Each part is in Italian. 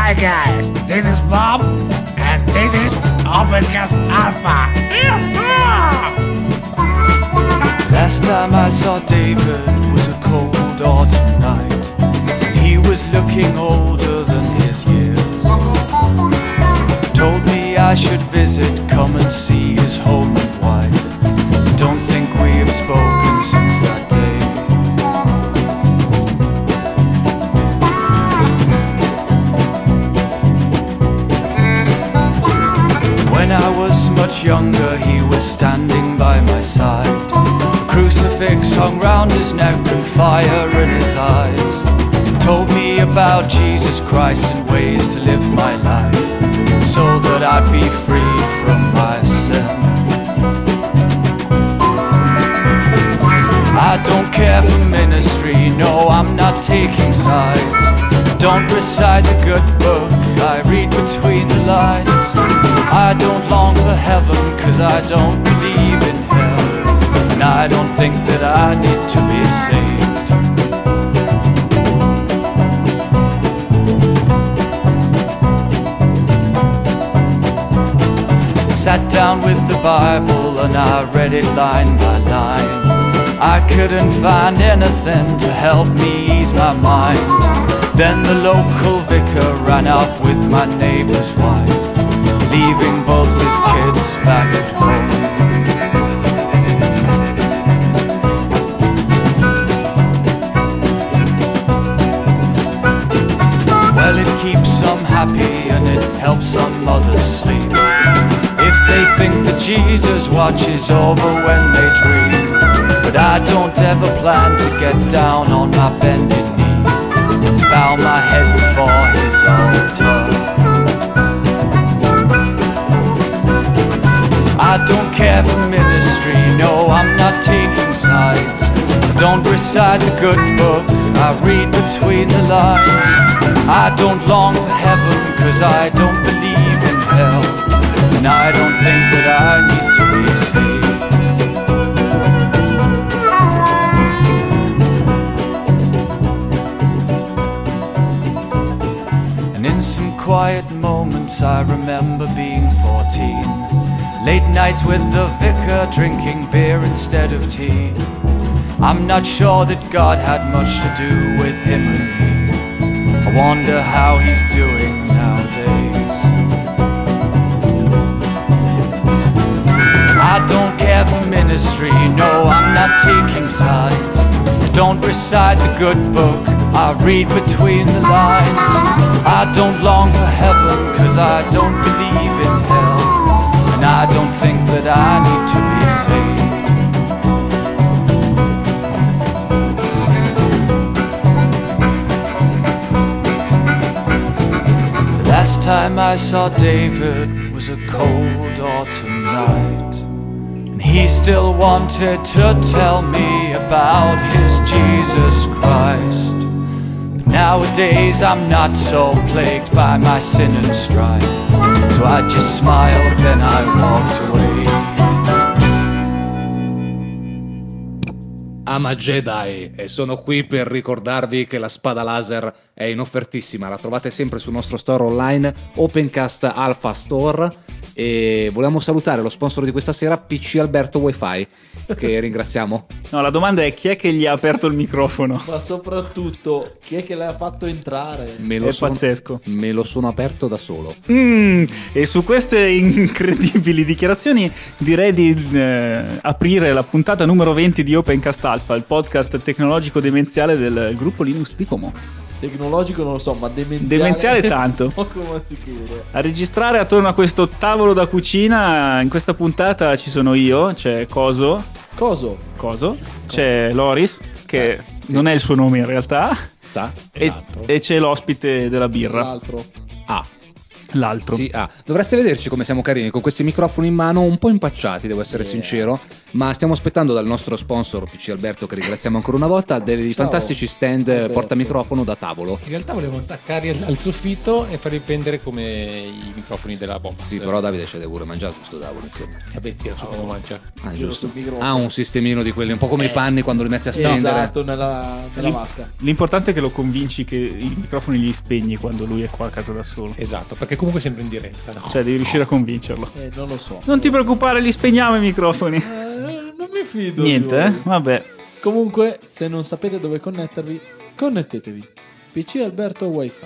Hi guys, this is Bob, and this is Opencast Alpha. Last time I saw David was a cold autumn night. He was looking older than his years. Told me I should visit, come and see his home and wife. Don't think we have spoken since that day. When I was much younger, he was standing by my side. A crucifix hung round his neck and fire in his eyes. Told me about Jesus Christ and ways to live my life, so that I'd be free from my sin. I don't care for ministry, no, I'm not taking sides. Don't recite the good book, I read between the lines. I don't long for heaven, cause I don't believe in hell, and I don't think that I need to be saved. Sat down with the Bible and I read it line by line. I couldn't find anything to help me ease my mind. Then the local vicar ran off with my neighbor's wife, leaving both his kids back at home. Well, it keeps some happy and it helps some mothers sleep. They think that Jesus watches over when they dream, but I don't ever plan to get down on my bended knee and bow my head before his altar. I don't care for ministry, no, I'm not taking sides. Don't recite the good book, I read between the lines. I don't long for heaven, cause I don't believe in hell, and I don't think that I need to be saved. And in some quiet moments I remember being 14. Late nights with the vicar drinking beer instead of tea. I'm not sure that God had much to do with him and me. I wonder how he's doing nowadays. I don't care for ministry, no, I'm not taking sides. I don't recite the good book, I read between the lines. I don't long for heaven, cause I don't believe in hell, and I don't think that I need to be saved. The last time I saw David was a cold autumn night. He still wanted to tell me about his Jesus Christ. But nowadays I'm not so plagued by my sin and strife, so I just smiled and I walked away. I'm a Jedi e sono qui per ricordarvi che la spada laser è in offertissima, la trovate sempre sul nostro store online Opencast Alpha Store. E volevamo salutare lo sponsor di questa sera, PC Alberto Wi-Fi, che ringraziamo. No, la domanda è chi è che gli ha aperto il microfono? Ma soprattutto chi è che l'ha fatto entrare? Pazzesco. Me lo sono aperto da solo. E su queste incredibili dichiarazioni direi di aprire la puntata numero 20 di Opencast Alpha, il podcast tecnologico demenziale del gruppo Linux di Como. Tecnologico non lo so, ma demenziale tanto. Poco ma sicuro. A registrare attorno a questo tavolo da cucina in questa puntata ci sono io, c'è Coso, c'è Loris, che sì, non è il suo nome in realtà, Sa, e c'è l'ospite della birra. L'altro. l'altro. Sì, dovreste vederci come siamo carini con questi microfoni in mano, un po' impacciati, devo essere sincero, ma stiamo aspettando dal nostro sponsor PC Alberto, che ringraziamo ancora una volta, dei fantastici stand Alberto. portamicrofono da tavolo. In realtà volevo attaccarli al soffitto e farli pendere come i microfoni della box. Sì, però Davide c'è pure mangiato su sto tavolo, insomma. Vabbè, tira su come mangia. Ah, Giro giusto. sul microfono. Ha un sistemino di quelli, un po' come i panni quando li metti a stendere. Esatto, nella vasca. L'importante è che lo convinci che i microfoni li spegni quando lui è qua a casa da solo. Esatto, perché comunque è sempre in diretta. No? Cioè, devi riuscire a convincerlo. Non lo so. Non ti preoccupare, li spegniamo i microfoni. Non mi fido. Niente, di voi. Vabbè. Comunque, se non sapete dove connettervi, connettetevi. PC Alberto Wi-Fi.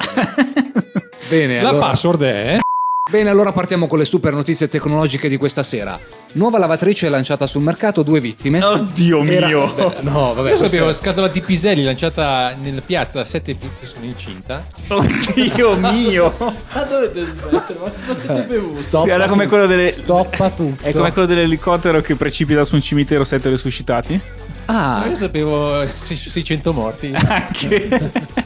Bene, La allora, password è... bene, allora partiamo con le super notizie tecnologiche di questa sera. Nuova lavatrice lanciata sul mercato, 2 vittime. Oddio mio. Beh, no, vabbè. Io questa sapevo è- scatola di Piselli lanciata nella piazza da 7 persone incinta. Oddio mio. Ma dovete smettere? Ma cosa avete bevuto? Stoppa Era come tutto. quello delle... Stoppa tutto. È come quello dell'elicottero che precipita su un cimitero 7 resuscitati. Ah, Io sapevo 600 morti. Anche.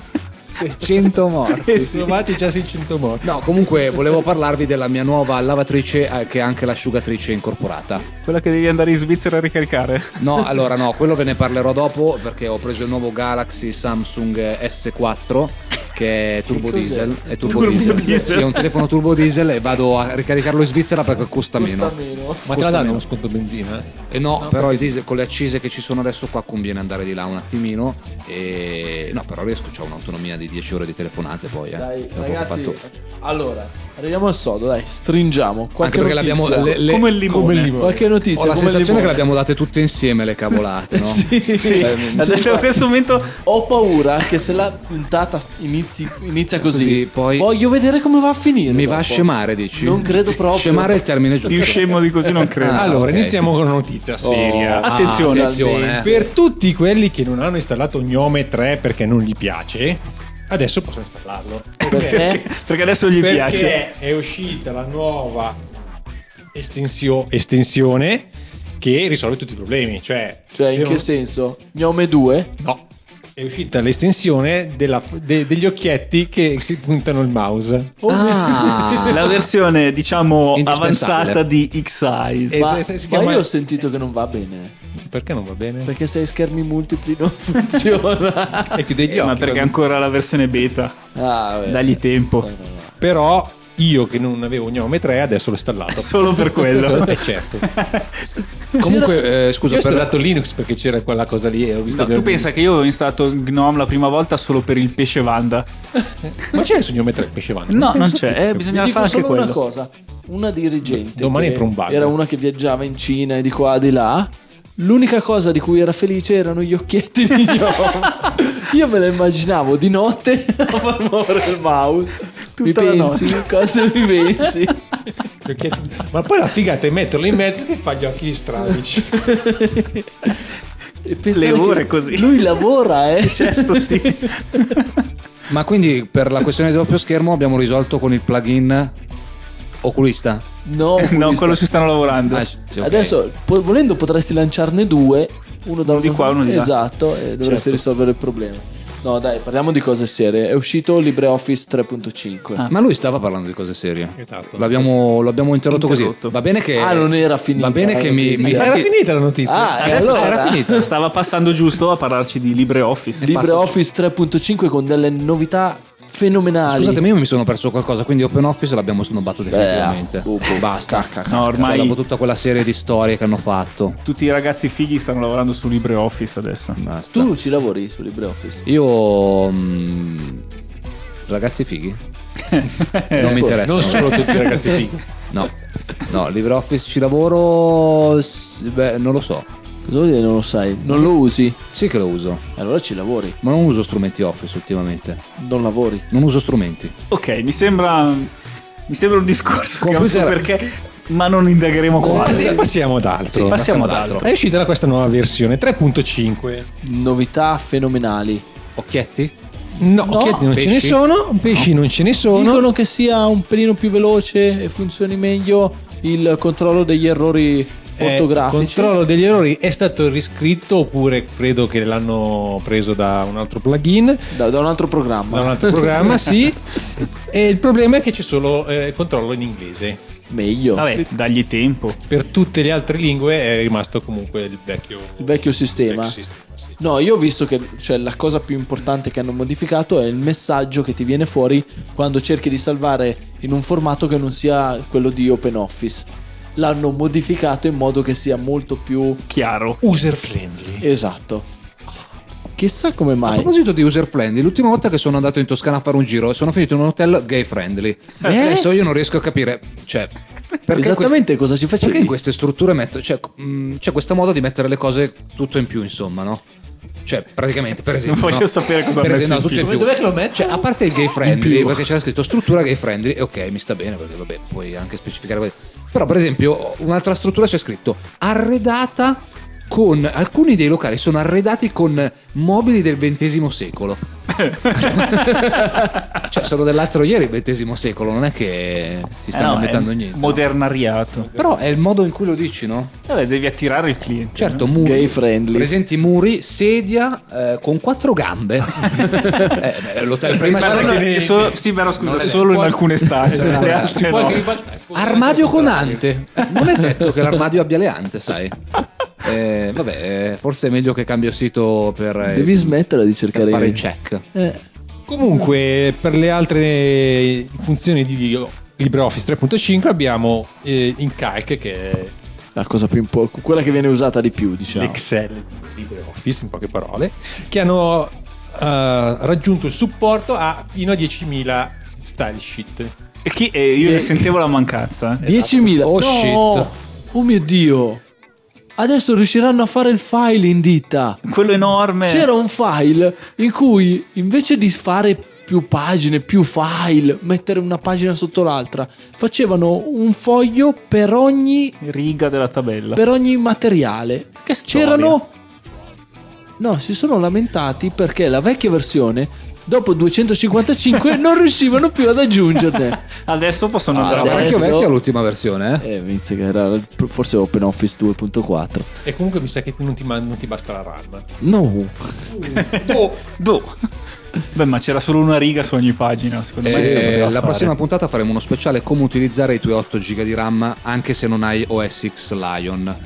600 morti. Sì. Trovati già 600 morti. No, comunque volevo parlarvi della mia nuova lavatrice che ha anche l'asciugatrice incorporata. Quella che devi andare in Svizzera a ricaricare. No, allora no, quello ve ne parlerò dopo perché ho preso il nuovo Galaxy Samsung S4 che è turbo Che cos'è? diesel. È turbo Turbo diesel. diesel. Sì, è un telefono turbo diesel e vado a ricaricarlo in Svizzera perché costa meno. Costa meno. Ma te Costa la danno meno. uno sconto benzina? E no, però il diesel con le accise che ci sono adesso qua conviene andare di là un attimino. E no, però riesco, c'ho un'autonomia di 10 ore di telefonate poi. Dai, Dopo che ho ragazzi. fatto- Allora, arriviamo al sodo, dai, stringiamo. Qualche Anche perché notizia. l'abbiamo Come il limone. Qualche notizia. Ho la come sensazione che limone. le abbiamo date tutte insieme le cavolate, no? Sì. Adesso in questo momento Ho paura che se la puntata inizia così, Così, poi- voglio vedere come va a finire. Mi dopo. va a scemare, dici? Non credo proprio. Scemare è il termine giusto. più scemo di così non credo. Ah, Allora, ok. iniziamo con una notizia seria. Attenzione. attenzione. Per tutti quelli che non hanno installato Gnome 3 perché non gli piace, adesso possono installarlo. Perché? Perché adesso gli Perché piace. è uscita la nuova estensione che risolve tutti i problemi. Cioè Cioè, se in che non- senso? Gnome 2? No. È uscita l'estensione degli occhietti che si puntano il mouse. Ah, La versione, diciamo, Indispensabile. avanzata di X-Eyes. Ma, si ma chiama- io ho sentito che non va bene. Perché non va bene? Perché se hai schermi multipli non funziona. E chiude gli occhi. Ma perché è ancora la versione beta. Ah, vabbè. Dagli tempo. Però io che non avevo Gnome 3 adesso l'ho installato. Solo per quello. Certo. comunque, Io scusa, ho per... installato Linux perché c'era quella cosa lì e ho visto No, tu pensa che io ho installato GNOME la prima volta solo per il pesce Wanda? Ma c'è su Gnome 3 pesce Wanda? No, non penso c'è. che- Vi Bisogna dico fare anche solo una quello. cosa. Una dirigente Domani che entro un bug. era una che viaggiava in Cina e di qua e di là. L'unica cosa di cui era felice erano gli occhietti di Gnome. Io me la immaginavo di notte a far muovere il mouse. Tutta mi la pensi? Cosa mi pensi? Gli occhietti- Ma poi la figata è metterlo in mezzo che fa gli occhi strabici. E pensare Le ore che così. Lui lavora, Certo, sì. Ma quindi per la questione del doppio schermo abbiamo risolto con il plugin oculista? No, No, quello ci stanno lavorando. Ah, sì, ok. Adesso, volendo, potresti lanciarne due. Uno da di qua, uno di là. Esatto, e dovresti Certo. risolvere il problema. No, dai, parliamo di cose serie. È uscito LibreOffice 3.5. Ah. Ma lui stava parlando di cose serie. Esatto. L'abbiamo interrotto così. Interrotto. Va bene che Non era finita. Va bene che mi Era finita la notizia. Ah, e Adesso allora era finita. Stava passando giusto a parlarci di LibreOffice. LibreOffice 3.5 con delle novità fenomenali. Scusatemi, io mi sono perso qualcosa, quindi OpenOffice l'abbiamo snobbato definitivamente. Basta. No, ormai Cioè, dopo tutta quella serie di storie che hanno fatto. tutti i ragazzi fighi stanno lavorando su LibreOffice adesso. Basta. Tu ci lavori su LibreOffice? Io ragazzi fighi? Non mi interessa. Non solo tutti i ragazzi fighi. No, LibreOffice ci lavoro. Beh, non lo so. Cosa vuol dire non lo sai? Non lo usi? Sì che lo uso, Allora ci lavori. ma non uso strumenti Office ultimamente. Non lavori. Non uso strumenti. Ok, mi sembra un discorso che non so Computer- perché, ma non indagheremo qua. Passiamo ad altro. Sì, Passiamo ad ad altro. È uscita questa nuova versione 3.5. Novità fenomenali. Occhietti? No, No. occhietti non ce ne Pesci? sono, pesci non ce ne sono. Dicono che sia un pelino più veloce e funzioni meglio il controllo degli errori Il ortografici. controllo degli errori è stato riscritto oppure credo che l'hanno preso da un altro plugin, Da un altro programma. da un altro programma, sì. E il problema è che c'è solo controllo in inglese. Meglio. Vabbè, dagli tempo. Per tutte le altre lingue è rimasto comunque il vecchio sistema. sì. No, io ho visto che la cosa più importante che hanno modificato è il messaggio che ti viene fuori quando cerchi di salvare in un formato che non sia quello di OpenOffice. L'hanno modificato in modo che sia molto più Chiaro. user friendly. esatto. Chissà come A mai. proposito di user friendly, l'ultima volta che sono andato in Toscana a fare un giro sono finito in un hotel gay friendly. Adesso io non riesco a capire, cioè, perché Esattamente cosa ci facevi? perché in queste strutture c'è questa moda di mettere le cose tutto in più, insomma, no? Cioè, praticamente, per esempio, Non voglio no? sapere cosa per ha messo esempio, in tutto in più. più. Dov'è che lo metti? Cioè, a parte il gay In friendly, più. perché c'era scritto struttura gay friendly, e ok, mi sta bene, perché vabbè, puoi anche specificare quello. Però, per esempio, un'altra struttura c'è scritto arredata con alcuni dei locali sono arredati con mobili del XX secolo. Cioè, sono dell'altro ieri il XX secolo, non è che si stanno no, inventando è niente. No? modernariato. Però è il modo in cui lo dici, no? Vabbè, devi attirare il cliente. Certo, no? muri, Gay friendly. presenti muri, sedia con 4 gambe. L'hotel prima Però c'era sì, però scusa, solo in alcune stanze. Le altre no. armadio con ante. Non è detto che l'armadio abbia le ante, sai. Vabbè, forse è meglio che cambio sito per Devi smettere di per cercare fare il check. Comunque, per le altre funzioni di LibreOffice 3.5 abbiamo in Calc, che è la cosa più importante, quella che viene usata di più, diciamo. l'Excel di LibreOffice, in poche parole, che hanno raggiunto il supporto fino a 10.000 style sheet. E io ne sentivo la mancanza. 10.000. Oh, no! shit. Oh mio Dio. Adesso riusciranno a fare il file in ditta. Quello enorme. C'era un file in cui invece di fare più pagine, più file, mettere una pagina sotto l'altra, facevano un foglio per ogni riga della tabella. materiale. Che storia. C'erano. No, si sono lamentati perché la vecchia versione dopo 255 non riuscivano più ad aggiungerne. Adesso possono andare Adesso- avanti. Parecchio vecchia l'ultima versione, eh? Inizia che era forse OpenOffice 2.4. E comunque mi sa che non ti basta la RAM. No. Beh, ma c'era solo una riga su ogni pagina, secondo me. poteva La fare. prossima puntata faremo uno speciale come utilizzare i tuoi 8 GB di RAM anche se non hai OS X Lion.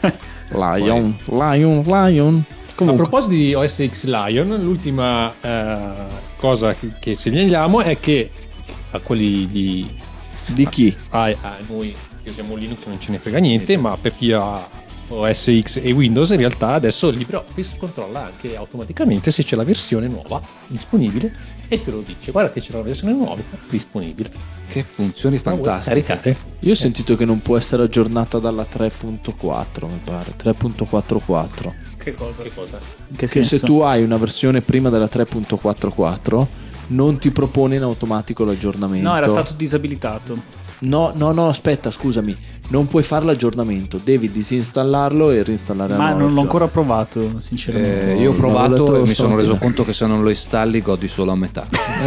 Lion. A proposito di OS X Lion, l'ultima cosa che segnaliamo è che a quelli Di chi? a noi che usiamo Linux non ce ne frega niente, ma per chi ha OS X e Windows in realtà adesso LibreOffice controlla anche automaticamente se c'è la versione nuova disponibile e te lo dice: guarda che c'è una versione nuova disponibile. Che funzioni La vuoi fantastiche. scaricare? Io ho sentito che non può essere aggiornata dalla 3.4, mi pare. 3.44. Che cosa? Che Che senso? se tu hai una versione prima della 3.44 non ti propone in automatico l'aggiornamento. No, era stato disabilitato. No, aspetta, scusami. Non puoi fare l'aggiornamento, devi disinstallarlo e reinstallare la Ma nuova non l'ho versione. ancora provato, sinceramente. Io ho l'ho provato letto e mi sono stamattina. reso conto che se non lo installi godi solo a metà.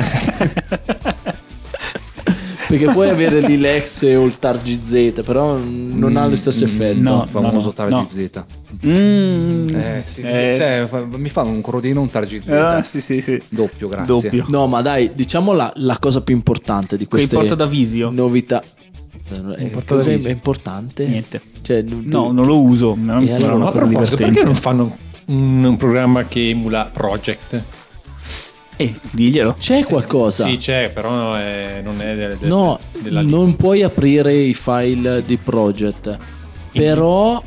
Perché puoi avere l'Ilex o il Targi-Z, però non ha lo stesso effetto. no. Il famoso Targi Z. Sì, mi fanno un crodino, un Targi Z. Sì. Doppio, grazie. Doppio. No, ma dai, diciamo la cosa più importante di Che queste importa da Visio? novità. Importa da Cosa Visio. è importante? Niente. Cioè, No, non lo uso. Non mi E sembra allora, una A cosa proposito, divertente. perché non fanno un programma che emula Project? Diglielo. C'è qualcosa? Sì, c'è, però non è No, della non puoi aprire i file di project. Però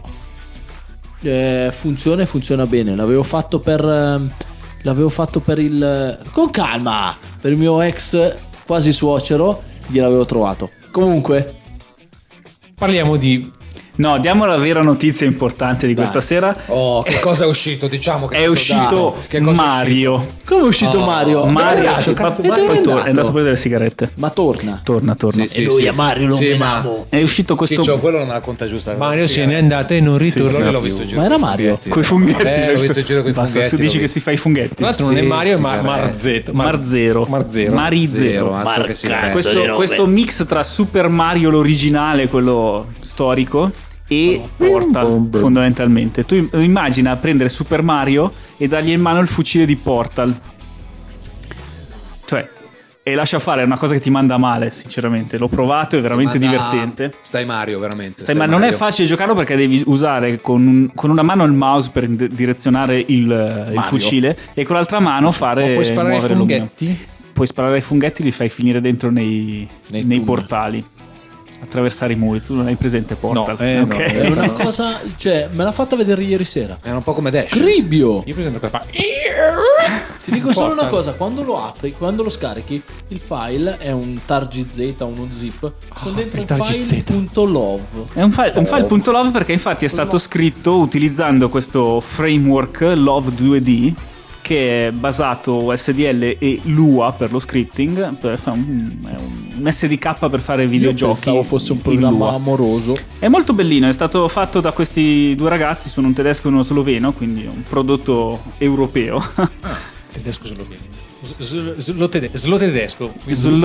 funziona bene. L'avevo fatto per il con calma, per il mio ex quasi suocero, gliel'avevo trovato. Comunque, Parliamo di No, diamo la vera notizia importante di questa sera. Oh, che cosa è uscito? Diciamo che È uscito Che cosa è Mario. come è uscito Mario? Mario Dove è andato? è E dove è andato andato? a prendere le sigarette. Ma torna. Torna. Sì, sì. Mario lo Sì, menavo. È uscito questo Ciccio, quello non me la conta giusta. Mario se n'è andato e non ritorna. Quello l'ho più. visto in giro Ma era coi Mario? funghetti. coi funghetti. L'ho visto in giro coi Basta, funghetti. se dici l'ho che visto. si fa i funghetti. Tra l'altro non è Sì, Mario, sì, ma sì, Marzetto. Marzero. Marzero. Marizero. Altro che sigarette. Questo mix tra Super Mario l'originale, quello storico, e Portal, fondamentalmente. Tu immagina prendere Super Mario e dargli in mano il fucile di Portal. Cioè, e lascia fare, è una cosa che ti manda male, sinceramente. L'ho provato, è veramente divertente. Stai Mario, veramente. Ma non è facile giocarlo perché devi usare con una mano il mouse per direzionare il fucile e con l'altra mano fare. Puoi sparare ai muovere l'omino. funghetti? Puoi sparare ai funghetti, li fai finire dentro nei portali. Attraversare i muri. Tu non hai presente Portal? No, Ok. È una cosa, cioè, me l'ha fatta vedere ieri sera. Era un po' come Dash. Cribbio! Io presento che fa. Ti dico solo una cosa, quando lo apri, quando lo scarichi, il file è un targz, uno zip, con dentro un file.love. È un file.love perché infatti è stato scritto utilizzando questo framework Love 2D che è basato SDL e Lua per lo scripting. È un SDK per fare videogiochi. Io pensavo fosse un in programma Lua. amoroso. È molto bellino, è stato fatto da questi due ragazzi, sono un tedesco e uno sloveno, quindi è un prodotto europeo. Tedesco sloveno. Slo tedesco.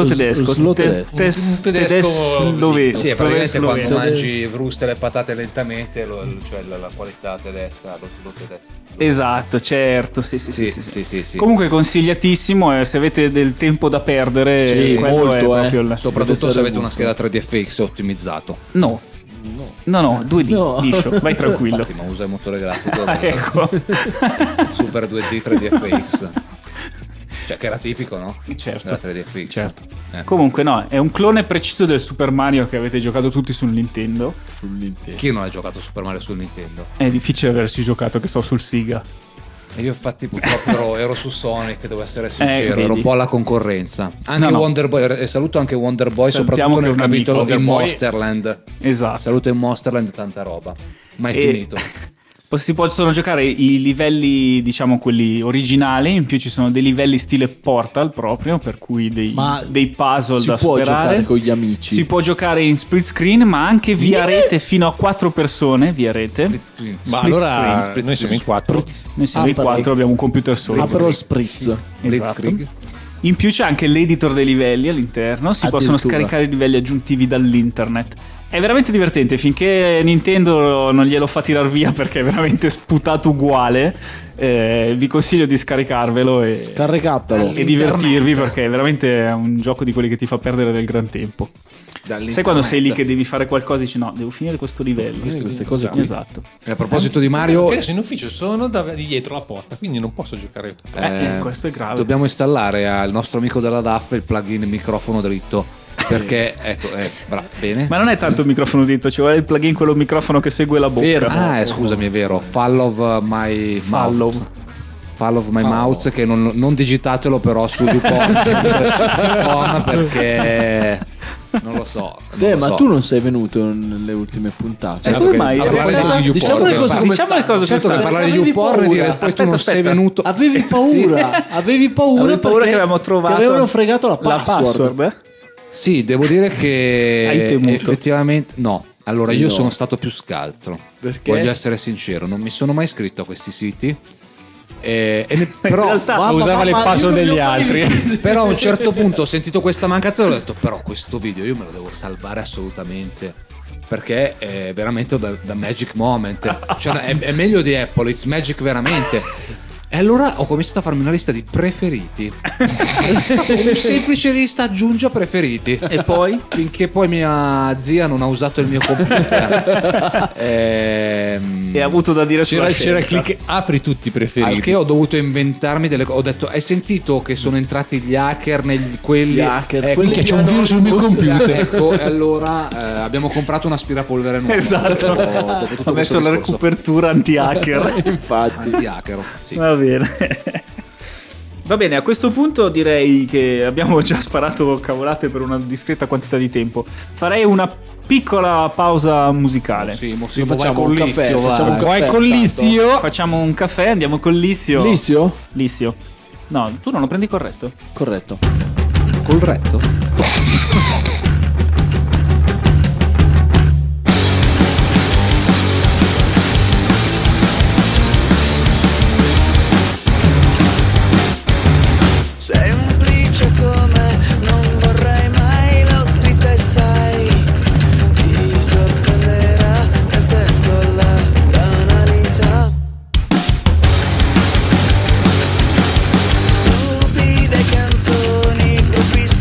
Tedesco sloveno. Sì, è praticamente quando sloveno. mangi fruste le patate lentamente, cioè la qualità tedesca, lo tedesco. Esatto, certo, sì. Sì. Comunque consigliatissimo, se avete del tempo da perdere, Sì, quello molto, è proprio il... Soprattutto se avete una scheda 3DFX ottimizzato. No, 2D, No. liscio, vai tranquillo. Infatti, ma usa il motore grafico Ecco. Super 2D 3DFX. Cioè che era tipico, no? Certo. Della 3DFX. Certo. Comunque no, è un clone preciso del Super Mario che avete giocato tutti sul Nintendo. Chi non ha giocato Super Mario sul Nintendo? È difficile averci giocato, che so, sul Sega. E io infatti purtroppo ero su Sonic, devo essere sincero, vedi. ero un po' alla concorrenza. Anche No. Wonder Boy, e saluto anche Wonder Boy, Salutiamo soprattutto che nel è un capitolo amico. di Wonder Boy. Monsterland. Esatto. Saluto in Monsterland, tanta roba. Ma è E- finito. Si possono giocare i livelli, diciamo quelli originali, in più ci sono dei livelli stile Portal proprio, per cui dei puzzle si da può superare. giocare con gli amici. Si può giocare in split screen, ma anche via rete fino a 4 persone via rete. Ma Split allora screen, noi siamo in 4. Noi siamo in 4, abbiamo un computer solo. Aperol Spritz. Esatto. Blitzkrieg. In più c'è anche l'editor dei livelli all'interno, si possono Addirittura. scaricare i livelli aggiuntivi dall'internet. È veramente divertente, finché Nintendo non glielo fa tirar via perché è veramente sputato uguale. Vi consiglio di scaricarvelo Scaricatelo. e divertirvi perché è veramente un gioco di quelli che ti fa perdere del gran tempo. Sai quando sei lì che devi fare qualcosa e dici no, devo finire questo livello. Queste cose qui. Esatto. E a proposito di Mario, Adesso in ufficio sono di dietro la porta, quindi non posso giocare. Questo è grave. dobbiamo installare al nostro amico della DAF il plugin microfono dritto. Perché, ecco, bene. Ma non è tanto il microfono dritto, ci vuole il plugin, quello microfono che segue la bocca. Fermo. Scusami, è vero. Follow my Follow. mouth. Follow my mouth, che non digitatelo però su YouPorn perché non lo so. Ma tu non sei venuto nelle ultime puntate. come mai? Diciamo le cose come Diciamo le cose Certo, come per stanno. parlare di Avevi YouPorn e dire paura. poi tu non sei venuto. Avevi paura. Avevi paura Avevo paura perché che avevamo trovato ti avevano fregato la la password. Sì, devo dire che Hai temuto? effettivamente no. Allora, io No. sono stato più scaltro. Perché? Voglio essere sincero, non mi sono mai iscritto a questi siti. Però, In realtà Mamma, usava le mamma, password io non degli li ho mai altri. visti. però a un certo punto ho sentito questa mancanza e ho detto però questo video io me lo devo salvare assolutamente perché è veramente da Magic Moment, cioè è meglio di Apple, it's Magic veramente. E allora ho cominciato a farmi una lista di preferiti. Un semplice lista aggiungi preferiti. E poi? Finché poi mia zia non ha usato il mio computer. E ha avuto da dire sulla C'era il scelta. click apri tutti i preferiti. Al che ho dovuto inventarmi delle cose. Ho detto, hai sentito che sono entrati gli hacker quelli Gli hacker, ecco, quelli che che c'è un hanno virus sul mio computer. computer. Ecco, e allora abbiamo comprato un aspirapolvere nuovo. Esatto. Dopo tutto Ha messo questo la discorso. copertura anti-hacker. Infatti. Anti-hacker, sì. Va bene. Va bene, a questo punto direi che abbiamo già sparato cavolate per una discreta quantità di tempo. Farei una piccola pausa musicale. Sì, Lo facciamo un caffè, facciamo un Vai caffè, con Lissio. Facciamo un caffè, andiamo con Lissio. Lissio? Lissio. No, tu non lo prendi corretto? Corretto. Col retto. Semplice come non vorrei mai, l'ho scritta e sai, ti sorprenderà nel testo la banalità. Stupide canzoni, gruppi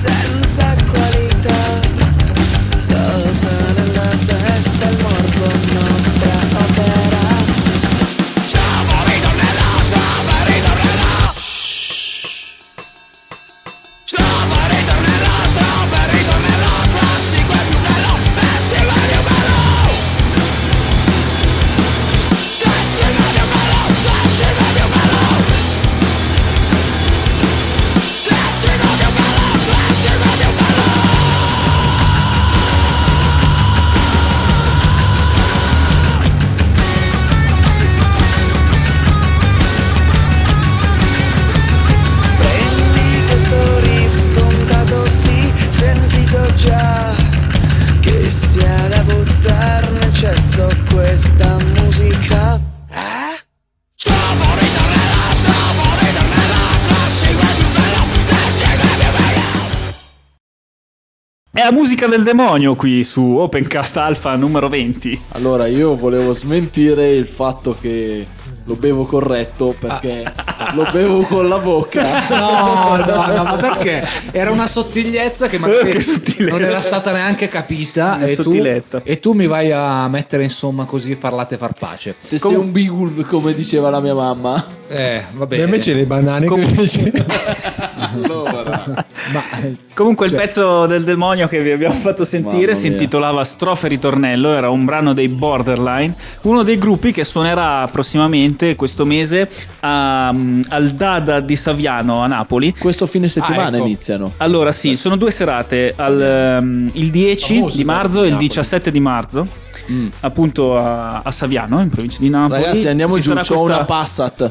È la musica del demonio qui su Opencast Alpha numero 20. Allora, io volevo smentire il fatto che lo bevo corretto perché lo bevo con la bocca. No, ma perché? Era una sottigliezza che magari Che sottilezza. non era stata neanche capita Una e sottiletta. tu mi vai a mettere insomma così far latte far pace. Se sei un beagle, come diceva la mia mamma. Vabbè. E invece le banane Allora. Comunque il pezzo del demonio che vi abbiamo fatto sentire Mamma si mia. intitolava Strofe Ritornello, era un brano dei Borderline, uno dei gruppi che suonerà prossimamente questo mese al Dada di Saviano a Napoli. Questo fine settimana ecco. iniziano. Allora sì, sono 2 serate, il 10 Famoso di marzo e il Napoli. 17 di marzo. Appunto a Saviano, in provincia di Napoli. Ragazzi, andiamo Ci giù, sarà c'ho una Passat.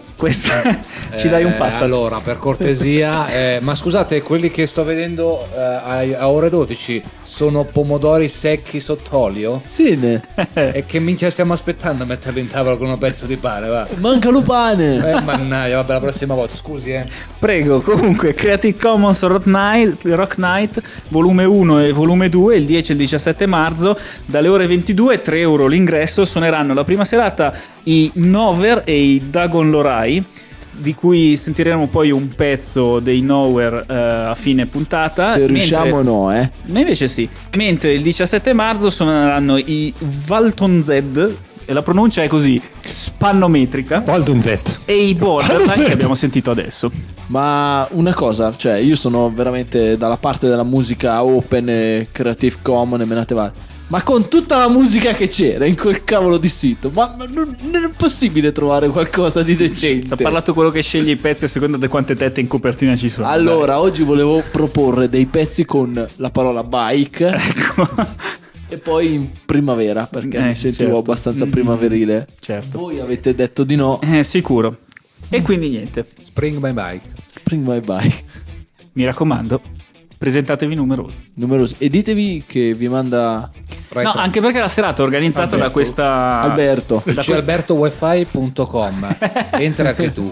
ci dai un passo. Allora, per cortesia, ma scusate, quelli che sto vedendo a ore 12 sono pomodori secchi sott'olio? Sì, ne. E che minchia stiamo aspettando a metterli in tavola con un pezzo di pane, va? Manca lo pane. Mannaggia, vabbè, la prossima volta, scusi, Prego, comunque Creative Commons Rock Night volume 1 e volume 2 il 10 e il 17 marzo dalle ore 22, 3 euro l'ingresso. Suoneranno la prima serata i Nowhere e i Dagon Lorai, di cui sentiremo poi un pezzo dei Nowhere a fine puntata. Se riusciamo no, Ma invece sì. Mentre il 17 marzo suoneranno i Valton Z, e la pronuncia è così, spannometrica, Waldon Z. e i Borderline che abbiamo sentito adesso. Ma una cosa, cioè io sono veramente dalla parte della musica open e Creative Commons e menate varie. Ma con tutta la musica che c'era in quel cavolo di sito, ma non è possibile trovare qualcosa di decente. Ha parlato quello che sceglie i pezzi a seconda di quante tette in copertina ci sono. Allora, oggi volevo proporre dei pezzi con la parola bike Ecco. e poi in primavera, perché mi sentivo certo. abbastanza primaverile. Certo. Voi avete detto di no. Sicuro. E quindi niente. Spring my bike. Bring my bike. Mi raccomando, presentatevi numerosi. E ditevi che vi manda No, anche perché la serata è organizzata da questa Alberto. da questa- albertowifi.com. Entra anche tu.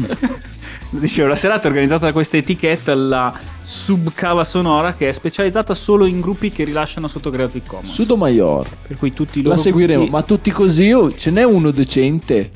Dicevo, la serata è organizzata da questa etichetta, la Subcava Sonora, che è specializzata solo in gruppi che rilasciano sotto Creative Commons. Sudo Maior. Per cui tutti i loro La seguiremo, gruppi- ma tutti così ce n'è uno decente.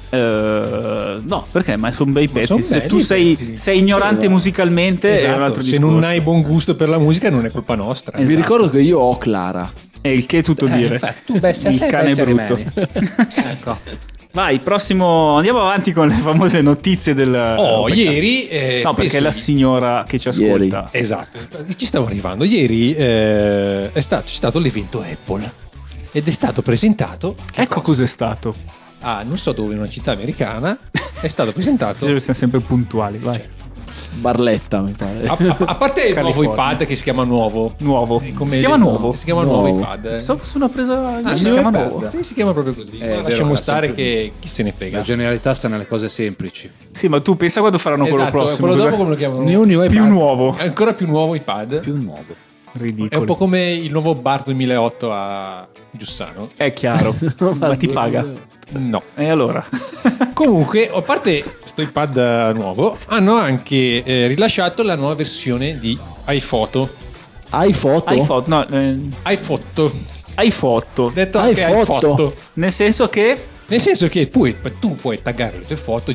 No, perché? Ma sono bei pezzi. sono Se belli tu i sei, pezzi. sei ignorante musicalmente è un Esatto, altro se discorso. non hai buon gusto per la musica non è colpa nostra. Vi ricordo che io ho Clara. E il che è tutto dire. Infatti, tu bestia Il sei, cane bestia brutto. rimani. Ecco. Vai, prossimo. Andiamo avanti con le famose notizie del. Oh, podcast. ieri... No, perché è la signora che ci Ieri. ascolta. Esatto, ci stavo arrivando. Ieri c'è stato l'evento Apple ed è stato presentato, Ecco cos'è stato. non so dove, in una città americana, è stato presentato... Siamo sempre puntuali, vai. Barletta, mi pare. A parte il nuovo California. iPad che si chiama nuovo. Nuovo. Come Si chiama nuovo? Si chiama nuovo Nuovo. iPad. Pensavo fosse una presa. Ah, si sì, chiama iPad. nuovo. Sì, si chiama proprio così. Ma vero, lasciamo era stare sempre che chi se ne frega. La genialità sta nelle cose semplici. Sì, ma tu pensa quando faranno quello Esatto, prossimo. quello dopo cosa- come lo chiamano? New Più iPad. nuovo. È ancora più nuovo iPad. Più nuovo. Ridicolo. È un po' come il nuovo Bar 2008 a Giussano. È chiaro. Ma ti paga. No. E allora? Comunque, a parte sto iPad nuovo, hanno anche rilasciato la nuova versione di iPhoto. Hai foto? iPhone, no, iPhoto. iPhoto. Detto anche iPhoto. iPhoto. Nel senso che Nel senso che tu puoi taggare le tue foto,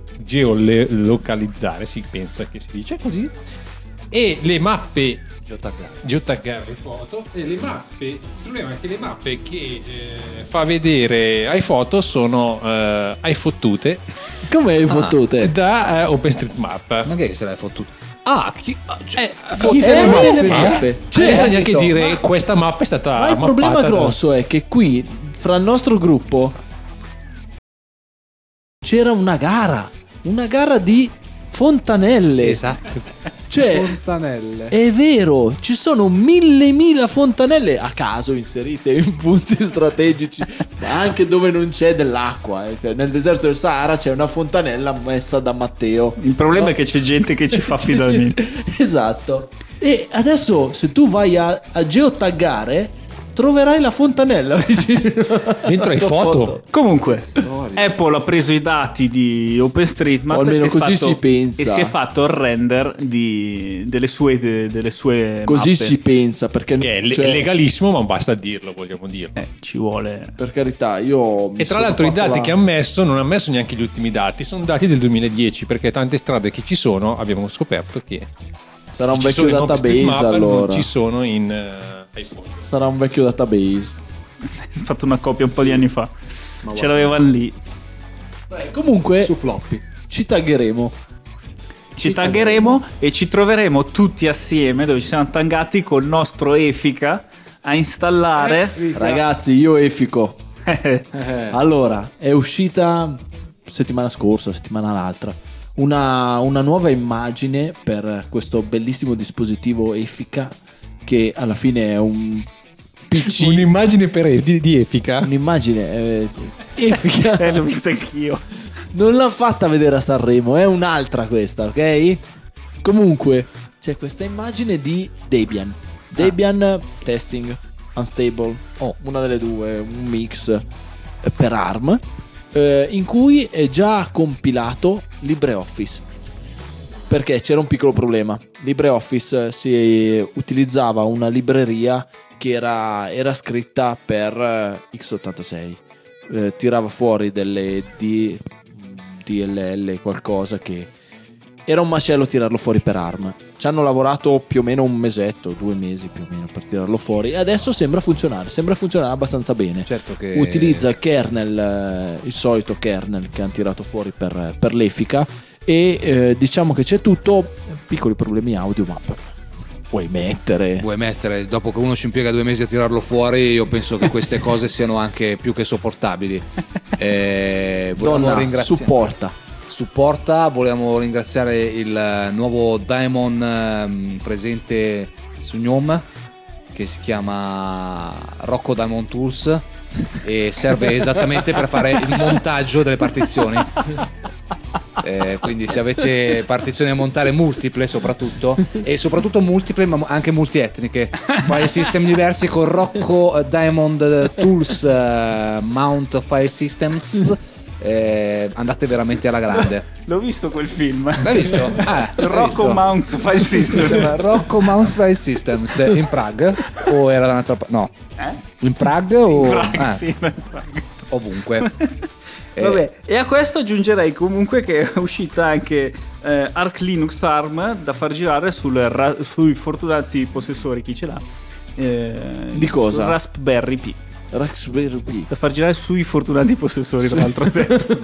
geolocalizzare, si pensa che si dice così, e le mappe geotaggare le foto e le mappe. Il problema è che le mappe che fa vedere iPhoto sono iPhottute Come hai fottute? da OpenStreetMap. Ma che se l'hai fottuto? Chi fotte le mappe? senza neanche Certo. dire questa mappa è stata Ma il problema mappata da- grosso è che qui, fra il nostro gruppo, c'era una gara di fontanelle. Esatto. Cioè, Fontanelle. è vero, ci sono mille fontanelle a caso inserite in punti strategici, ma anche dove non c'è dell'acqua. Cioè, nel deserto del Sahara c'è una fontanella messa da Matteo. il problema è che c'è gente che ci fa affidamento. Esatto. E adesso se tu vai a geotaggare troverai la fontanella vicino. Dentro hai foto. Comunque, Apple ha preso i dati di OpenStreetMap O almeno e si è così fatto- si pensa. e si è fatto il render delle sue Così mappe. si pensa, perché Che è cioè, legalissimo, ma basta dirlo, vogliamo dirlo. Ci vuole. per carità, io mi E tra sono l'altro i fatto dati la- che ha messo non ha messo neanche gli ultimi dati, sono dati del 2010, perché tante strade che ci sono abbiamo scoperto che sarà un ci vecchio sono in database OpenStreetMap, allora. non ci sono in iPhone. Sarà un vecchio database. Ho fatto una copia un po' di anni fa. Ce l'avevano lì. Comunque Su floppy. ci taggeremo. Ci taggeremo e ci troveremo tutti assieme dove ci siamo taggati col nostro Effica a installare. Ragazzi, io effico. Allora, è uscita settimana scorsa, settimana l'altra, una nuova immagine per questo bellissimo dispositivo Effica, che alla fine è un PC, Un'immagine di Effica. un'immagine Effica. L'ho vista anch'io. Non l'ha fatta vedere a Sanremo, è un'altra questa, ok? Comunque, c'è questa immagine di Debian. Debian testing, unstable, una delle due, un mix per ARM, in cui è già compilato LibreOffice. Perché c'era un piccolo problema. LibreOffice si utilizzava una libreria che era scritta per x86. Tirava fuori delle DLL, qualcosa che era un macello tirarlo fuori per ARM. Ci hanno lavorato più o meno un mesetto, 2 mesi più o meno per tirarlo fuori, e adesso sembra funzionare abbastanza bene. Certo che Utilizza il kernel, il solito kernel che hanno tirato fuori per l'Effica, e diciamo che c'è tutto, piccoli problemi audio, ma vuoi mettere, dopo che uno ci impiega 2 mesi a tirarlo fuori, io penso che queste cose siano anche più che sopportabili. Volevamo donna, ringraziare supporta, volevamo ringraziare il nuovo Daemon presente su Gnome, che si chiama Rocco Diamond Tools e serve esattamente per fare il montaggio delle partizioni. Quindi se avete partizioni da montare multiple soprattutto multiple, ma anche multietniche, file system diversi, con Rocco Diamond Tools Mount File Systems, andate veramente alla grande. L'ho visto quel film. L'hai visto? L'hai Rocco visto? Mounts File System. Rocco Mounts File Systems in Prague, o era da un'altra parte? No, in Prague o Sì, in Praga. ovunque. Vabbè, e a questo aggiungerei comunque che è uscita anche Arch Linux ARM da far girare sui fortunati possessori, chi ce l'ha? Di cosa? Sul Raspberry Pi. Raspberry Pi. Da far girare sui fortunati possessori, tra l'altro ho detto.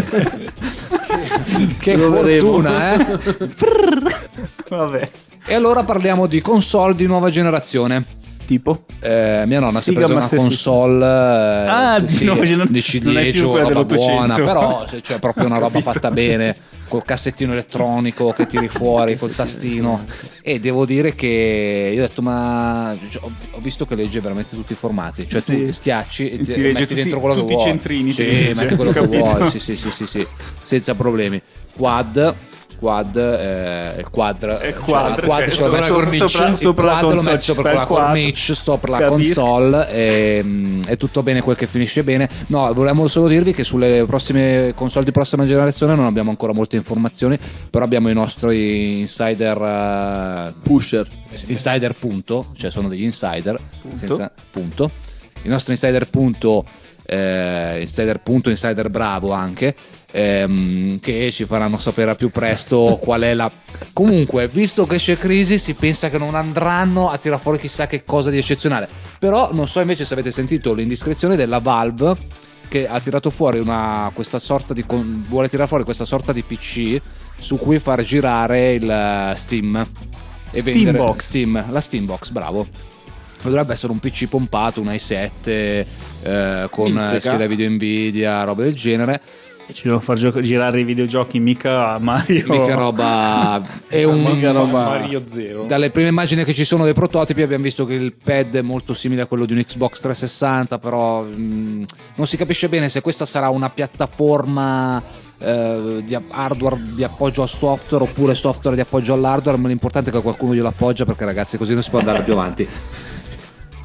Che Proveremo. fortuna, Vabbè. E allora parliamo di console di nuova generazione. Tipo? Mia nonna si è Sega presa una Master console di nuova generazione. di Non è più ciliegio, quella roba dell'800. buona, però c'è proprio una roba Capito. fatta bene, col cassettino elettronico che tiri fuori, col tastino. E devo dire che io ho detto, ma ho visto che legge veramente tutti i formati, cioè Sì. tu schiacci e Ti legge metti dentro quello tutti che i vuoi. centrini, sì, ti legge, metti quello che capito? vuoi, sì, senza problemi. Quad, il quadro, cioè, ce l'ho sopra- la cornice, sopra- il sopra la quadro lo console metti ci sopra sta la il quadro. cornice, sopra la Capisco. console, è tutto bene quel che finisce bene. No, volevamo solo dirvi che sulle prossime console di prossima generazione non abbiamo ancora molte informazioni, però abbiamo i nostri insider Pusher. insider punto, cioè sono degli insider senza punto. I nostri insider punto, insider bravo anche, che ci faranno sapere a più presto qual è la. Comunque, visto che c'è crisi, si pensa che non andranno a tirare fuori chissà che cosa di eccezionale. Però non so invece se avete sentito l'indiscrezione della Valve, che ha tirato fuori questa sorta di vuole tirare fuori questa sorta di PC su cui far girare il Steam e Steambox. la Steambox, bravo. Dovrebbe essere un PC pompato, un i7 con Minzica. scheda video Nvidia, roba del genere. Ci devo far girare i videogiochi, mica Mario. Mica roba. È Mica roba. Mario Zero. Dalle prime immagini che ci sono dei prototipi abbiamo visto che il pad è molto simile a quello di un Xbox 360, però non si capisce bene se questa sarà una piattaforma di hardware di appoggio al software oppure software di appoggio all'hardware, ma l'importante è che qualcuno glielo appoggia, perché ragazzi così non si può andare più avanti.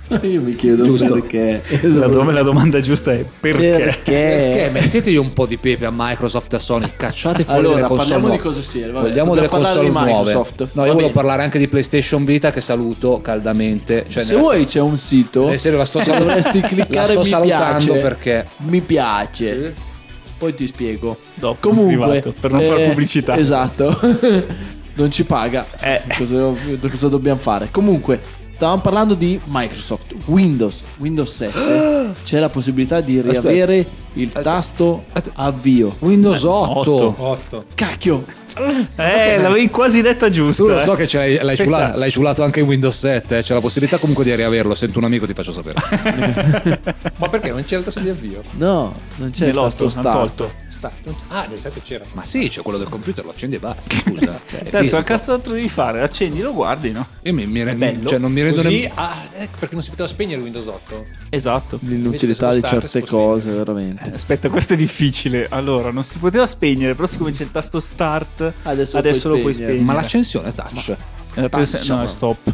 Io mi chiedo perché. La domanda giusta è perché? Perché mettetegli un po' di pepe a Microsoft e a Sony, cacciate fuori delle Allora, console parliamo di nuove. cose serie. vabbè. Vogliamo delle Dobbiamo console parlare di nuove. Microsoft. No, Va io volevo bene. parlare anche di PlayStation Vita, che saluto caldamente. Cioè, Se vuoi c'è un sito. serio, la sto dovresti la cliccare sto mi salutando piace. perché Mi piace. Poi ti spiego. Dopo, in Comunque, privato, per non fare pubblicità. Esatto. Non ci paga. Cosa dobbiamo fare? Comunque, stavamo parlando di Microsoft Windows 7. C'è la possibilità di riavere il tasto avvio. Windows 8. 8. Cacchio. L'avevi quasi detta giusta. Tu lo so che l'hai Questa- ciulato anche in Windows 7, c'è la possibilità comunque di riaverlo. Sento un amico, ti faccio sapere. Ma perché non c'era il tasto di avvio? No, non c'è il Nell'otto, tasto hanno start. tolto. Nel 7 c'era. Ma sì, c'è quello del computer, lo accendi e basta. Scusa, cioè, è Tanto fisico. che cazzo altro devi fare? Accendi, lo guardi, no? Io mi rendo, bello. cioè non mi rendo Così, nemmeno. ecco perché non si poteva spegnere Windows 8. Esatto. L'inutilità di Invece dello certe start si cose, veramente. Aspetta, questo è difficile. Allora, non si poteva spegnere, però siccome c'è il tasto start, Adesso lo puoi spegnere. Ma l'accensione è touch. No, è stop.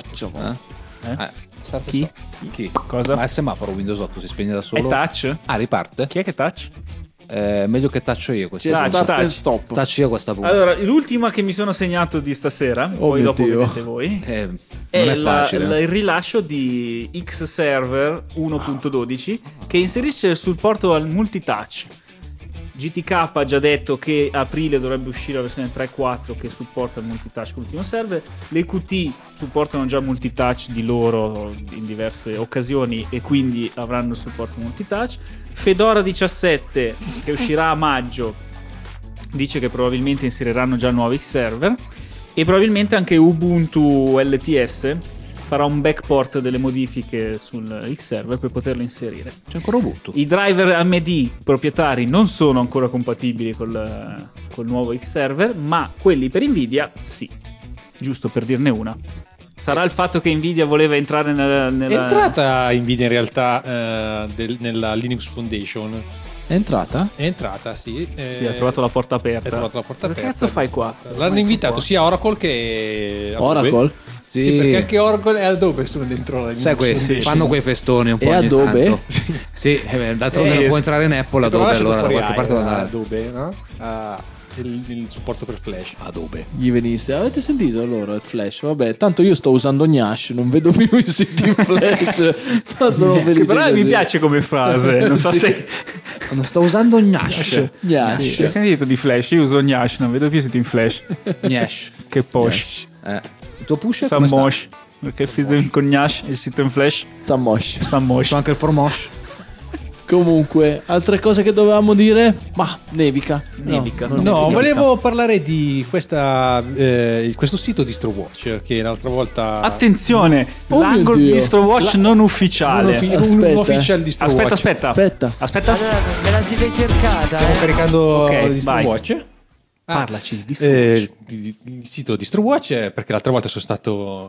Chi? Chi? Cosa? Ma il semaforo Windows 8 si spegne da È solo? touch? Ah, riparte? Chi è che touch? Meglio che touch io C'è questa. Touch, start and touch. stop. Touch io questa punta. Allora, l'ultima che mi sono segnato di stasera, poi mio dopo Dio. vedete voi, non è è facile. il rilascio di X-Server 1.12 che inserisce il supporto al multitouch. GTK ha già detto che a aprile dovrebbe uscire la versione 3.4 che supporta il multitouch con l'ultimo server. Le QT supportano già multitouch di loro in diverse occasioni e quindi avranno il supporto multitouch. Fedora 17 che uscirà a maggio dice che probabilmente inseriranno già nuovi X-Server e probabilmente anche Ubuntu LTS farà un backport delle modifiche sul X-Server per poterlo inserire. C'è ancora Ubuntu. I driver AMD proprietari non sono ancora compatibili col nuovo X-Server, ma quelli per Nvidia sì. Giusto per dirne una. Sarà il fatto che Nvidia voleva entrare nella... È entrata Nvidia in realtà nella Linux Foundation. È entrata? È entrata, sì. Sì, ha trovato la porta aperta. Ha trovato la porta Che aperta. cazzo fai qua? L'hanno invitato sia Oracle che Adobe. Oracle? Sì, perché anche Oracle e Adobe sono dentro la Linux Sai, Foundation. fanno quei festoni un po' E ogni Adobe? tanto. Sì, d'altronde non può entrare in Apple, Però Adobe, lasciato allora da fuori qualche parte Air, devo andare. Adobe, no? Ha il supporto per Flash. Adobe. Gli venisse. Avete sentito allora il flash? Vabbè, tanto io sto usando Gnash, non vedo più i siti in flash. Ma sono felice. Che però mi così. piace come frase. Non so Sì. se... Non sto usando Gnash. Gnash. Hai sentito di Flash? Io uso Gnash, non vedo più siti in Flash. Gnash. Che posh. Il tuo push come sta? Samosh. Perché il sito con Gnash il sito in Flash. Samosh. Samosh. C'ho anche il Formosh. Comunque, altre cose che dovevamo dire? Ma nevica. Nevica. non No, nevica. volevo parlare di questo sito DistroWatch che l'altra volta Attenzione, Oh mio l'angolo Dio. DistroWatch non ufficiale. Aspetta. un official DistroWatch. Aspetta. Aspetta. Allora, me la siete cercata? Stiamo caricando Ok, DistroWatch. Parlaci, DistroWatch. Il sito DistroWatch perché l'altra volta sono stato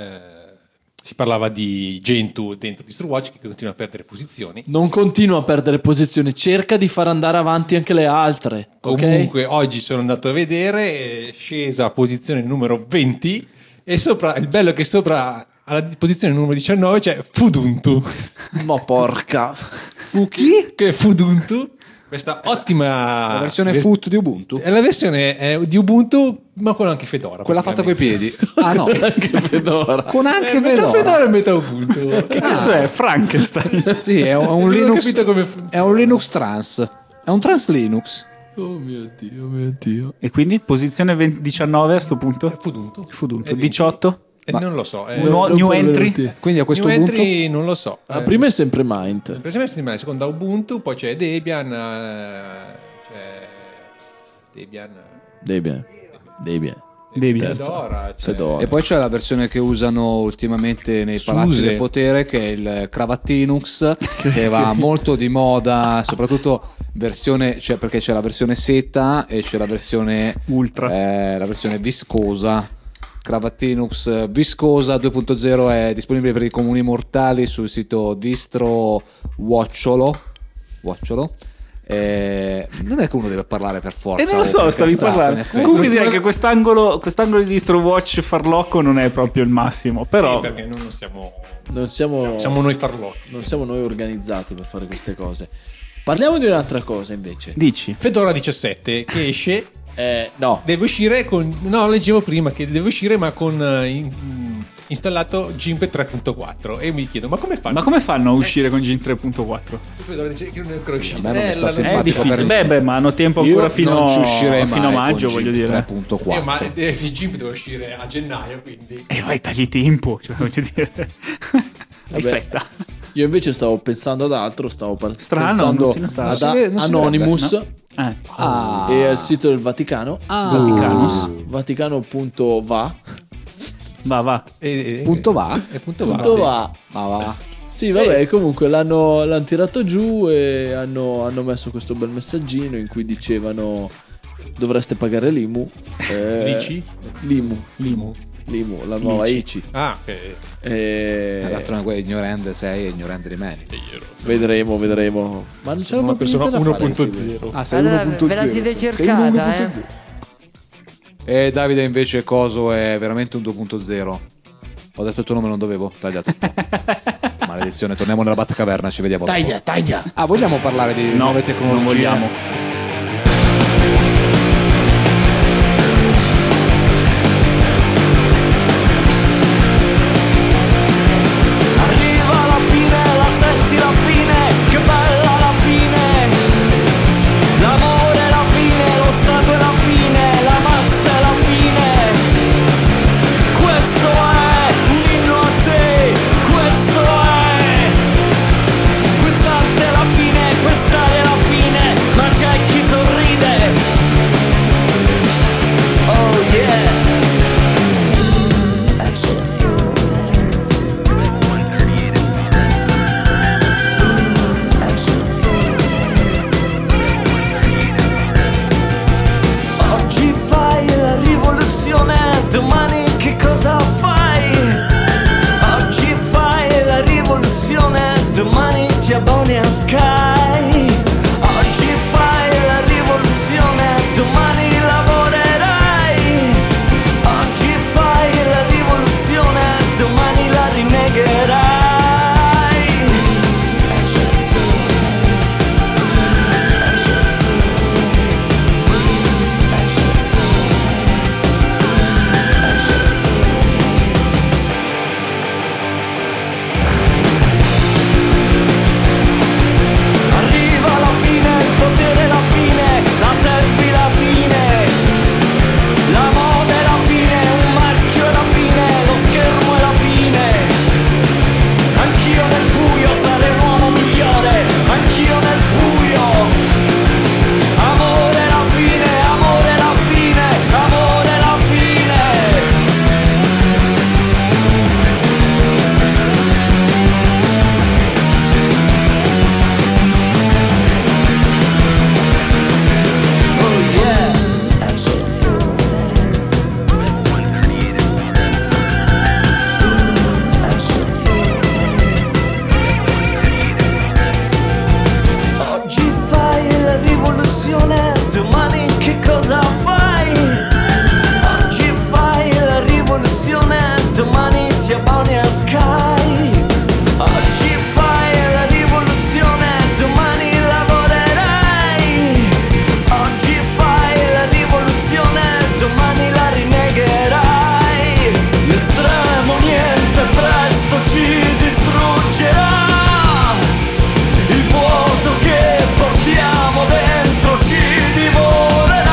si parlava di Gentoo dentro DistroWatch che continua a perdere posizioni. Non continua a perdere posizione, cerca di far andare avanti anche le altre. Ok? Comunque oggi sono andato a vedere, è scesa a posizione numero 20 e sopra, il bello è che sopra alla posizione numero 19 c'è Fuduntu. Ma porca. Fuki? Che è Fuduntu? Questa ottima... La versione foot di Ubuntu? È la versione di Ubuntu ma con anche Fedora. Quella fatta coi praticamente. piedi. Ah no, Anche Fedora. con anche Metà Fedora. Fedora e metà Ubuntu. Che cazzo è? Frankenstein. Sì, è un Non ho Linux. capito come funziona. È un Linux trans. È un trans Linux. Oh mio Dio, mio Dio. E quindi posizione 19 a sto punto? Fuduntu. Fuduntu. È 18? Non lo so. New entry? Quindi a questo New punto entry non lo so. La prima è sempre Mind. Per esempio, settimana seconda Ubuntu, poi c'è Debian, c'è Debian, Debian. Fedora, c'è Fedora. E poi c'è la versione che usano ultimamente nei palazzi Suse. del potere, che è il Cravattinux, che va molto di moda, soprattutto versione, cioè perché c'è la versione seta e c'è la versione Ultra. la versione viscosa. Cravattinux viscosa 2.0 è disponibile per i comuni mortali sul sito distro Watcholo. Non è che uno deve parlare per forza. Non lo so, perché stavi sta, in parlando. effetti. Comunque direi che quest'angolo di Distrowatch farlocco non è proprio il massimo, però Perché noi non stiamo... Non siamo, Siamo noi farlocchi. non siamo noi organizzati per fare queste cose. Parliamo di un'altra cosa invece. dici. Fedora 17 che esce, No, deve uscire con... No, leggevo prima che deve uscire ma con installato GIMP 3.4 e mi chiedo ma come fanno? Ma come fanno a uscire con GIMP 3.4? Fedora dice che non è ancora Sì, uscito. a me non mi sta la- È simpatico difficile. per il- Beh, ma hanno tempo Io ancora fino non ci uscirei fino a mai maggio, con voglio GIMP dire. 3.4. ma GIMP deve uscire a gennaio, quindi... E vai, tagli tempo, cioè, voglio dire. Hai Vabbè. fretta. io invece stavo pensando ad altro, stavo Strano, pensando non si notava. ad Non si vede- Anonymous no? Ah. e al sito del Vaticano. Vaticanus. Vaticano.va. Va. Punto va? E punto va. Punto sì. va. Va. Sì, vabbè, comunque l'hanno tirato giù e hanno messo questo bel messaggino in cui dicevano dovreste pagare l'IMU. L'ICI? L'IMU, la nuova ICI. Ah, ok. L'altro è ignorante sei e ignorante rimani. Vedremo. Ma non c'era Una proprio persona niente da fare, 1.0. Ah, sei Allora, 1.0. ve la siete Sei cercata, 1.0. E Davide invece coso è veramente un 2.0. Ho detto il tuo nome, non dovevo. Taglia tutto. Maledizione, torniamo nella Batcaverna, ci vediamo dopo. Taglia. Ah, vogliamo parlare di No, nuove tecnologie? non vogliamo. Arriva la fine, la senti la fine, che bella la fine. L'amore è la fine, lo stato è la fine, la massa è la fine. Questo è un inno a te, questo è. Quest'arte è la fine, quest'area è la fine, ma c'è chi sorride. Oh yeah. Oggi fai la rivoluzione, domani che cosa fai? Oggi fai la rivoluzione, domani ti abboni a Sky. Oggi fai la rivoluzione, domani lavorerai. Oggi fai la rivoluzione, domani la rinnegherai. Arriva la fine, il potere è la fine, la servi la fine. La moda è la fine, un marchio è la fine, lo schermo è la fine. Anch'io nel buio sarei un uomo migliore, anch'io nel buio. Amore è la fine, amore è la fine, amore è la fine. Oh yeah. Oggi fai la rivoluzione, domani che cosa fai? Oggi fai la rivoluzione, domani ti abboni a Sky. Oggi fai la rivoluzione, domani lavorerai. Oggi fai la rivoluzione, domani la rinnegherai. L'estremo niente presto ci distruggerà. Il vuoto che portiamo dentro ci divorerà.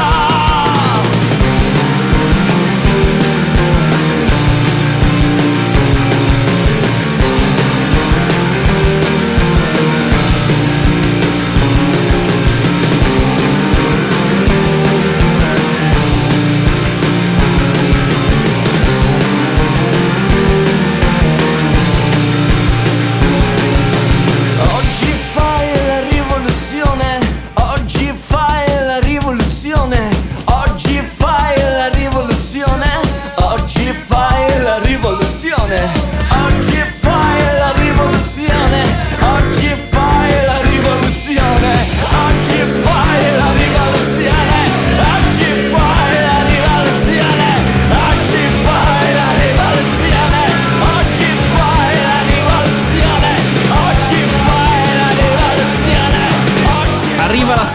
Oggi fai la rivoluzione, oggi fai la rivoluzione, oggi fai la rivoluzione, oggi fai la rivoluzione, oggi fai la rivoluzione, oggi fai la rivoluzione, oggi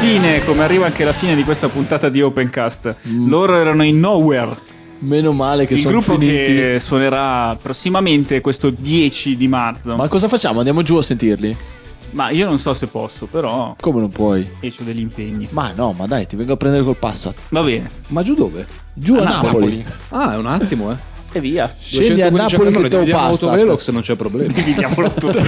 fine, come arriva anche la fine di questa puntata di Opencast. Loro erano in Nowhere, Meno male che il sono gruppo finiti. che suonerà prossimamente questo 10 di marzo. Ma cosa facciamo? Andiamo giù a sentirli? Ma io non so se posso, però Come non puoi? io ho degli impegni. Ma no, ma dai, ti vengo a prendere col Passat. Va bene, Ma giù dove? Giù a, A Napoli. Ah, è un attimo, e via. Scendi a 215 Napoli che noi te lo dividiamo Passat. Autovelox, non c'è problema. Dividiamolo tutto.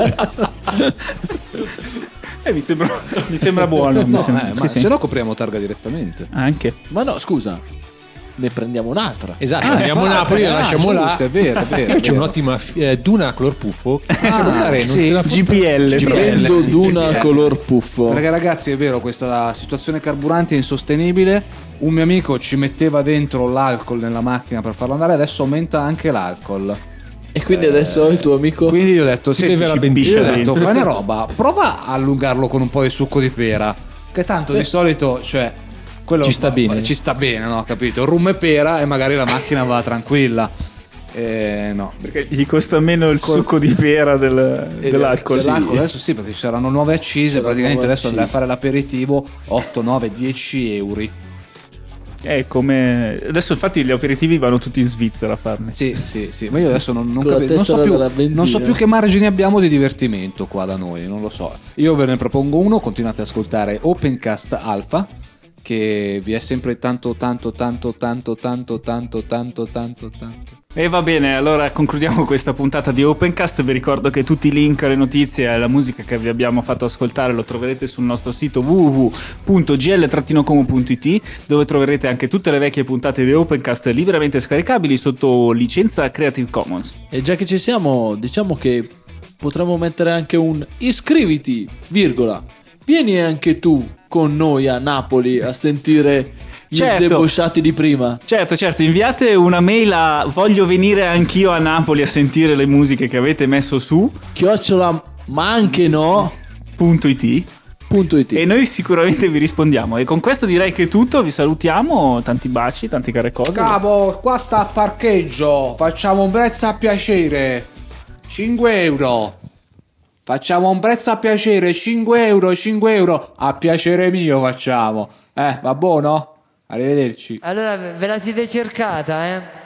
mi sembra buono. No, sembra, ma sì. se no copriamo targa direttamente. Anche. Ma no, scusa. Ne prendiamo un'altra. Esatto, andiamo a Napoli, la lasciamo là. giusto, è vero, è vero. Io c'è è vero. un'ottima Duna color puffo. sì, GPL. Prendo sì, Duna GPL. color puffo. Perché ragazzi è vero, questa situazione carburante è insostenibile. Un mio amico ci metteva dentro l'alcol nella macchina per farlo andare, adesso aumenta anche l'alcol. E quindi adesso il tuo amico. Quindi io ho detto, Si senti, beve la ci- benzina io ho detto, dentro. fai una roba, prova a allungarlo con un po' di succo di pera, che tanto di solito, cioè, quello Ci sta bene. Ci sta bene, no? Capito? Rum e pera e magari la macchina va tranquilla. No. Perché gli costa meno il succo di pera dell'alcol. Dell'alcol adesso sì, perché ci saranno nuove accise, Saranno praticamente nuove adesso andrai a accise. fare l'aperitivo 8, 9, 10 euro. È come. Adesso infatti gli aperitivi vanno tutti in Svizzera a farne. Sì, ma io adesso non Con la capisco, tessera della benzina. non so più che margini abbiamo di divertimento qua da noi, non lo so. Io ve ne propongo uno, continuate ad ascoltare Opencast Alpha, che vi è sempre tanto. E va bene, allora concludiamo questa puntata di Opencast. Vi ricordo che tutti i link alle notizie e alla musica che vi abbiamo fatto ascoltare lo troverete sul nostro sito www.gl-como.it, dove troverete anche tutte le vecchie puntate di Opencast liberamente scaricabili sotto licenza Creative Commons. E già che ci siamo, diciamo che potremmo mettere anche un iscriviti, virgola. Vieni anche tu con noi a Napoli a sentire gli Certo. sdebosciati di prima. Certo, inviate una mail a voglio venire anch'io a Napoli a sentire le musiche che avete messo su Chiocciola, ma anche no. .it .it. e noi sicuramente vi rispondiamo. E con questo direi che è tutto, vi salutiamo, tanti baci, tanti care cose. Capo, qua sta a parcheggio, facciamo un prezzo a piacere, 5 euro. Facciamo un prezzo a piacere, 5 euro, a piacere mio facciamo. Va buono? Arrivederci. Allora ve la siete cercata, eh?